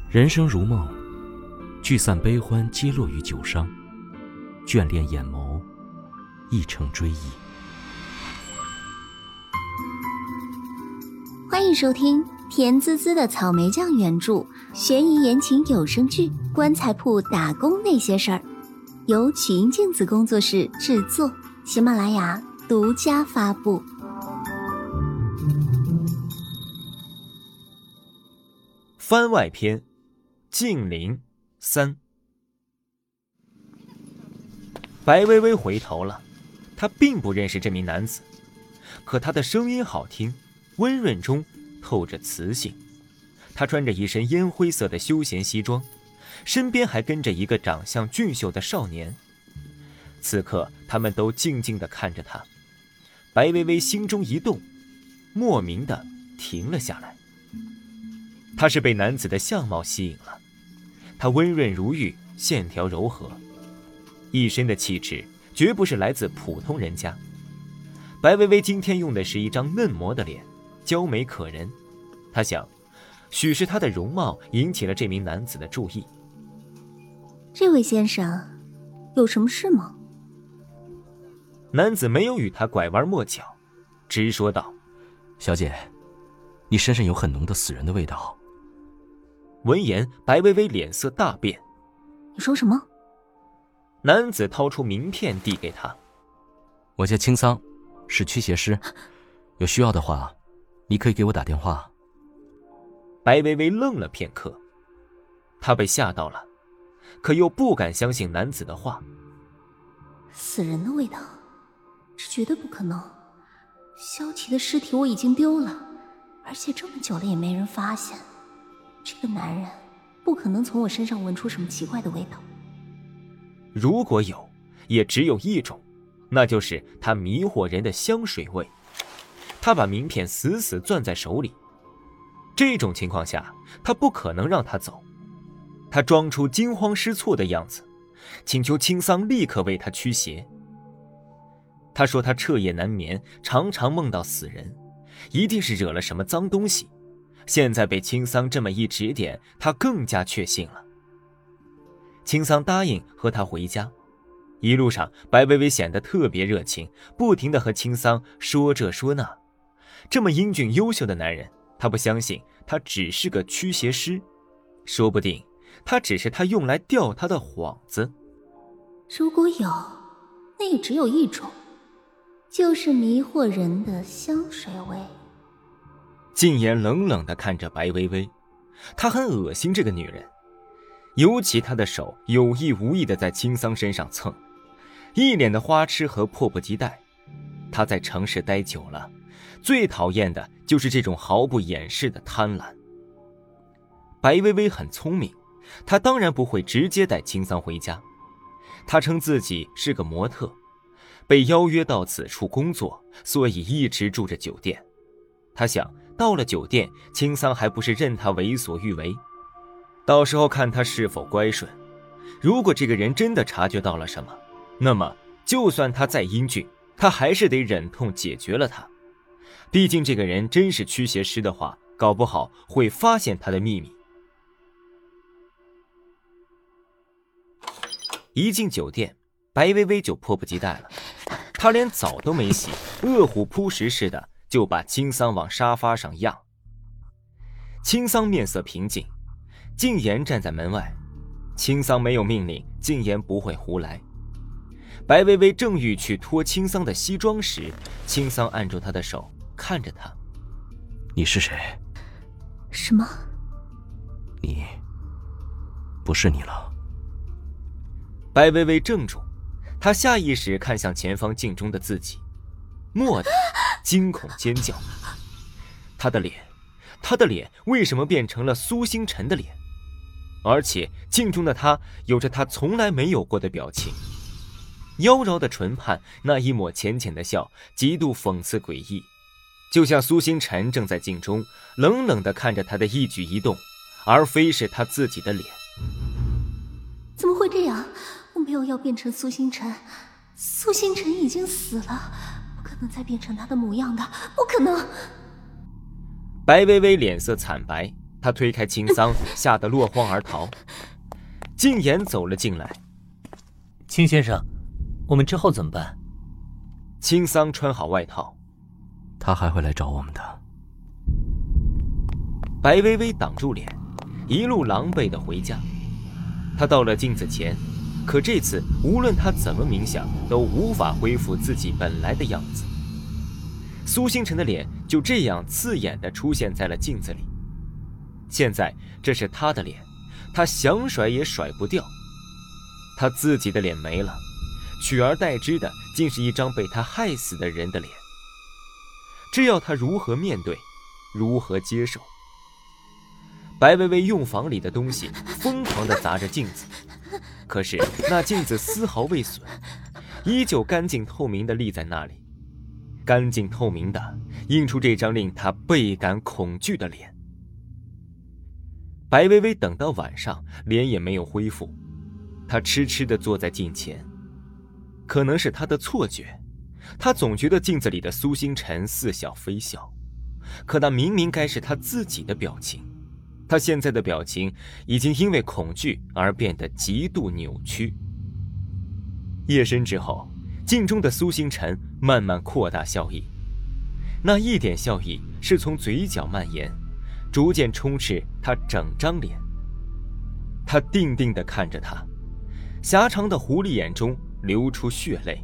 人生如梦，聚散悲欢皆落于酒觞，眷恋眼眸，亦成追忆。 欢迎收听甜滋滋的草莓酱原著悬疑言情有声剧《棺材铺打工那些事儿》，由曲音镜子工作室制作，喜马拉雅独家发布。 番外篇静陵3。白薇薇回头了，她并不认识这名男子，可他的声音好听，温润中透着磁性。他穿着一身烟灰色的休闲西装，身边还跟着一个长相俊秀的少年。此刻他们都静静地看着他，白薇薇心中一动，莫名地停了下来。她是被男子的相貌吸引了，他温润如玉，线条柔和，一身的气质绝不是来自普通人家。白薇薇今天用的是一张嫩模的脸，娇美可人。她想，许是她的容貌引起了这名男子的注意。 这位先生，有什么事吗？ 男子没有与她拐弯抹角，直说道： 小姐，你身上有很浓的死人的味道。 闻言，白薇薇脸色大变。 你说什么？ 男子掏出名片递给她。 我叫青桑，是驱邪师，有需要的话你可以给我打电话。 白薇薇愣了片刻，她被吓到了，可又不敢相信男子的话。 死人的味道，这绝对不可能。萧琪的尸体我已经丢了，而且这么久了也没人发现，这个男人不可能从我身上闻出什么奇怪的味道。 如果有，也只有一种，那就是他迷惑人的香水味。他把名片死死攥在手里，这种情况下他不可能让他走。他装出惊慌失措的样子，请求青桑立刻为他驱邪。他说他彻夜难眠，常常梦到死人，一定是惹了什么脏东西。现在被青桑这么一指点，他更加确信了。青桑答应和他回家，一路上白薇薇显得特别热情，不停地和青桑说这说那。这么英俊优秀的男人，他不相信他只是个驱邪师，说不定他只是他用来钓他的幌子。 如果有，那也只有一种，就是迷惑人的香水味。 静言冷冷地看着白薇薇，她很恶心这个女人，尤其她的手有意无意地在青桑身上蹭，一脸的花痴和迫不及待。她在城市待久了，最讨厌的就是这种毫不掩饰的贪婪。白薇薇很聪明，她当然不会直接带青桑回家。她称自己是个模特，被邀约到此处工作，所以一直住着酒店。她想，到了酒店，青桑还不是任他为所欲为，到时候看他是否乖顺。如果这个人真的察觉到了什么，那么就算他再英俊，他还是得忍痛解决了他。毕竟这个人真是驱邪师的话，搞不好会发现他的秘密。一进酒店，白薇薇就迫不及待了，她连澡都没洗，饿虎扑食似的就把青桑往沙发上压。青桑面色平静，静言站在门外。青桑没有命令，静言不会胡来。白薇薇正欲去脱青桑的西装时，青桑按住她的手，看着她。 你是谁？ 什么？ 你不是你了。 白薇薇怔住，她下意识看向前方镜中的自己，蓦地惊恐尖叫。她的脸为什么变成了苏星辰的脸？而且镜中的他有着他从来没有过的表情，妖娆的唇畔那一抹浅浅的笑，极度讽刺诡异，就像苏星辰正在镜中冷冷地看着他的一举一动，而非是他自己的脸。 怎么会这样？我没有要变成苏星辰，苏星辰已经死了，不可能再变成他的模样的，不可能。 白薇薇脸色惨白， 他推开青桑，吓得落荒而逃。静言走了进来。 青先生，我们之后怎么办？ 青桑穿好外套。 他还会来找我们的。 白薇薇挡住脸，一路狼狈地回家。他到了镜子前，可这次无论他怎么冥想，都无法恢复自己本来的样子。苏星辰的脸就这样刺眼地出现在了镜子里。现在这是他的脸，他想甩也甩不掉。他自己的脸没了，取而代之的竟是一张被他害死的人的脸。这要他如何面对，如何接受？白薇薇用房里的东西疯狂地砸着镜子，可是那镜子丝毫未损，依旧干净透明地立在那里，干净透明的映出这张令他倍感恐惧的脸。白薇薇等到晚上，脸也没有恢复，她痴痴地坐在镜前。可能是她的错觉，她总觉得镜子里的苏星辰似笑非笑，可那明明该是她自己的表情。他现在的表情已经因为恐惧而变得极度扭曲。夜深之后，镜中的苏星辰慢慢扩大笑意，那一点笑意是从嘴角蔓延，逐渐充斥他整张脸。他定定地看着他，狭长的狐狸眼中流出血泪。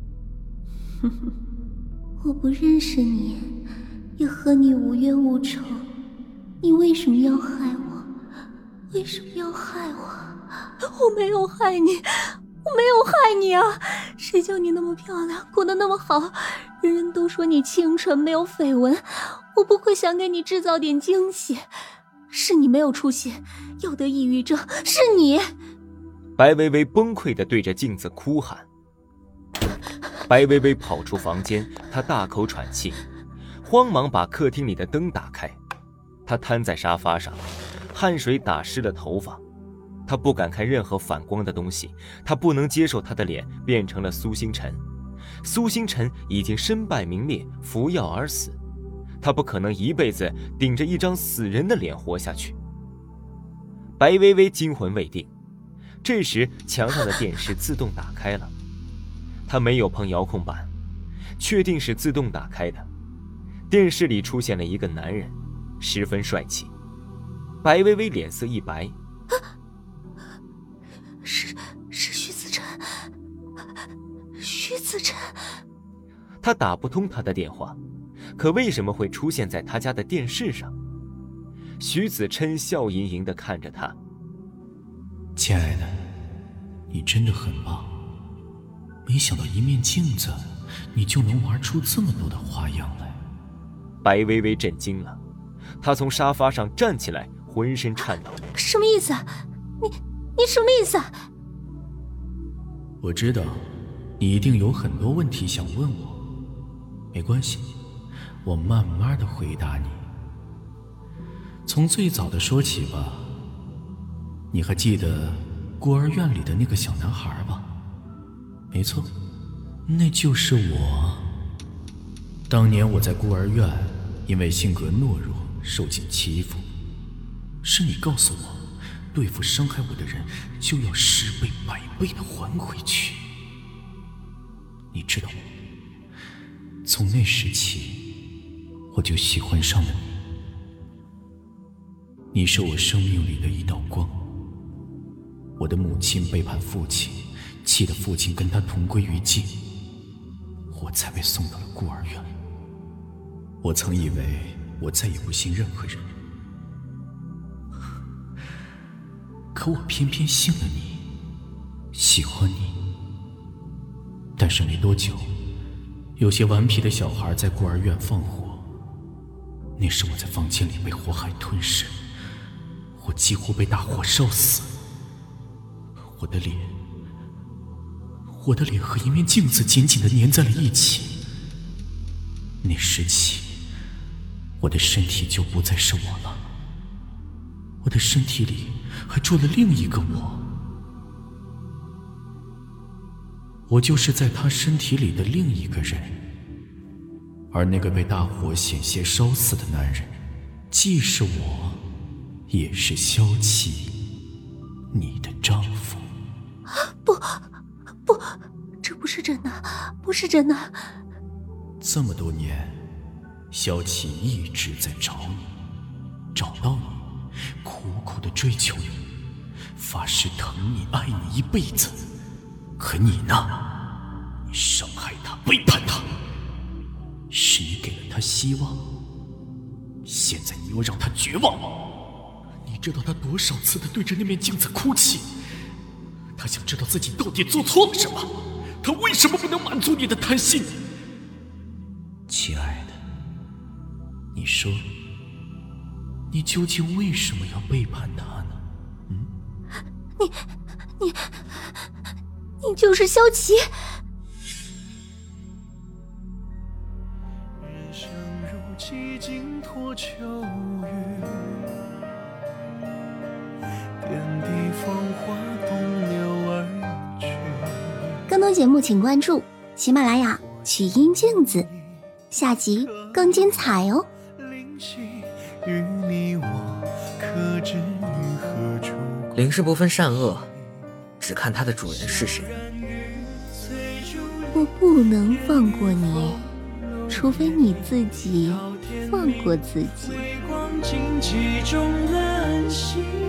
我不认识你，也和你无冤无仇，你为什么要害我？为什么要害我？我没有害你，我没有害你啊！谁叫你那么漂亮，过得那么好，人人都说你清纯没有绯闻，我不会想给你制造点惊喜。是你没有出息，要得抑郁症，是你！ 白薇薇崩溃地对着镜子哭喊。白薇薇跑出房间，她大口喘气，慌忙把客厅里的灯打开。她瘫在沙发上，汗水打湿了头发。她不敢看任何反光的东西，她不能接受她的脸变成了苏星辰。苏星辰已经身败名裂，服药而死，她不可能一辈子顶着一张死人的脸活下去。白薇薇惊魂未定，这时墙上的电视自动打开了。她没有碰遥控板，确定是自动打开的。电视里出现了一个男人，十分帅气。白薇薇脸色一白， 是徐子辰，徐子辰。 她打不通他的电话，可为什么会出现在他家的电视上？徐子琛笑盈盈地看着他。 亲爱的，你真的很棒，没想到一面镜子你就能玩出这么多的花样来。 白薇薇震惊了，她从沙发上站起来，浑身颤抖。 什么意思？你什么意思？ 我知道你一定有很多问题想问我，没关系，我慢慢的回答你。从最早的说起吧，你还记得孤儿院里的那个小男孩吧？没错，那就是我。当年我在孤儿院因为性格懦弱受尽欺负，是你告诉我，对付伤害我的人就要10倍100倍的还回去。你知道吗？从那时起，我就喜欢上了你。你是我生命里的一道光。我的母亲背叛父亲，气得父亲跟他同归于尽，我才被送到了孤儿院。我曾以为我再也不信任何人，可我偏偏信了你，喜欢你。但是没多久，有些顽皮的小孩在孤儿院放火，那时我在房间里被火海吞噬，我几乎被大火烧死。我的脸和一面镜子紧紧地粘在了一起。那时起，我的身体就不再是我了，我的身体里还住了另一个我。我就是在他身体里的另一个人，而那个被大火险些烧死的男人，既是我， 也是萧齐，你的丈夫。 不，这不是真的，不是真的。 这么多年，萧齐一直在找你，找到你，苦苦的追求你，发誓疼你爱你一辈子。可你呢？你伤害他，背叛他，是你给了他希望，现在你又让他绝望。你知道他多少次的对着那面镜子哭泣？他想知道自己到底做错了什么，他为什么不能满足你的贪心？亲爱的，你说，你究竟为什么要背叛他呢？ 你就是萧齐。 人生如寂静托秋雨，点滴芳华东流而去。 更多节目请关注喜马拉雅曲音镜子，下集更精彩哦。 与你我可知于何处？ 灵是不分善恶，只看它的主人是谁。 我不能放过你，除非你自己放过自己。 微光荆棘中燃心。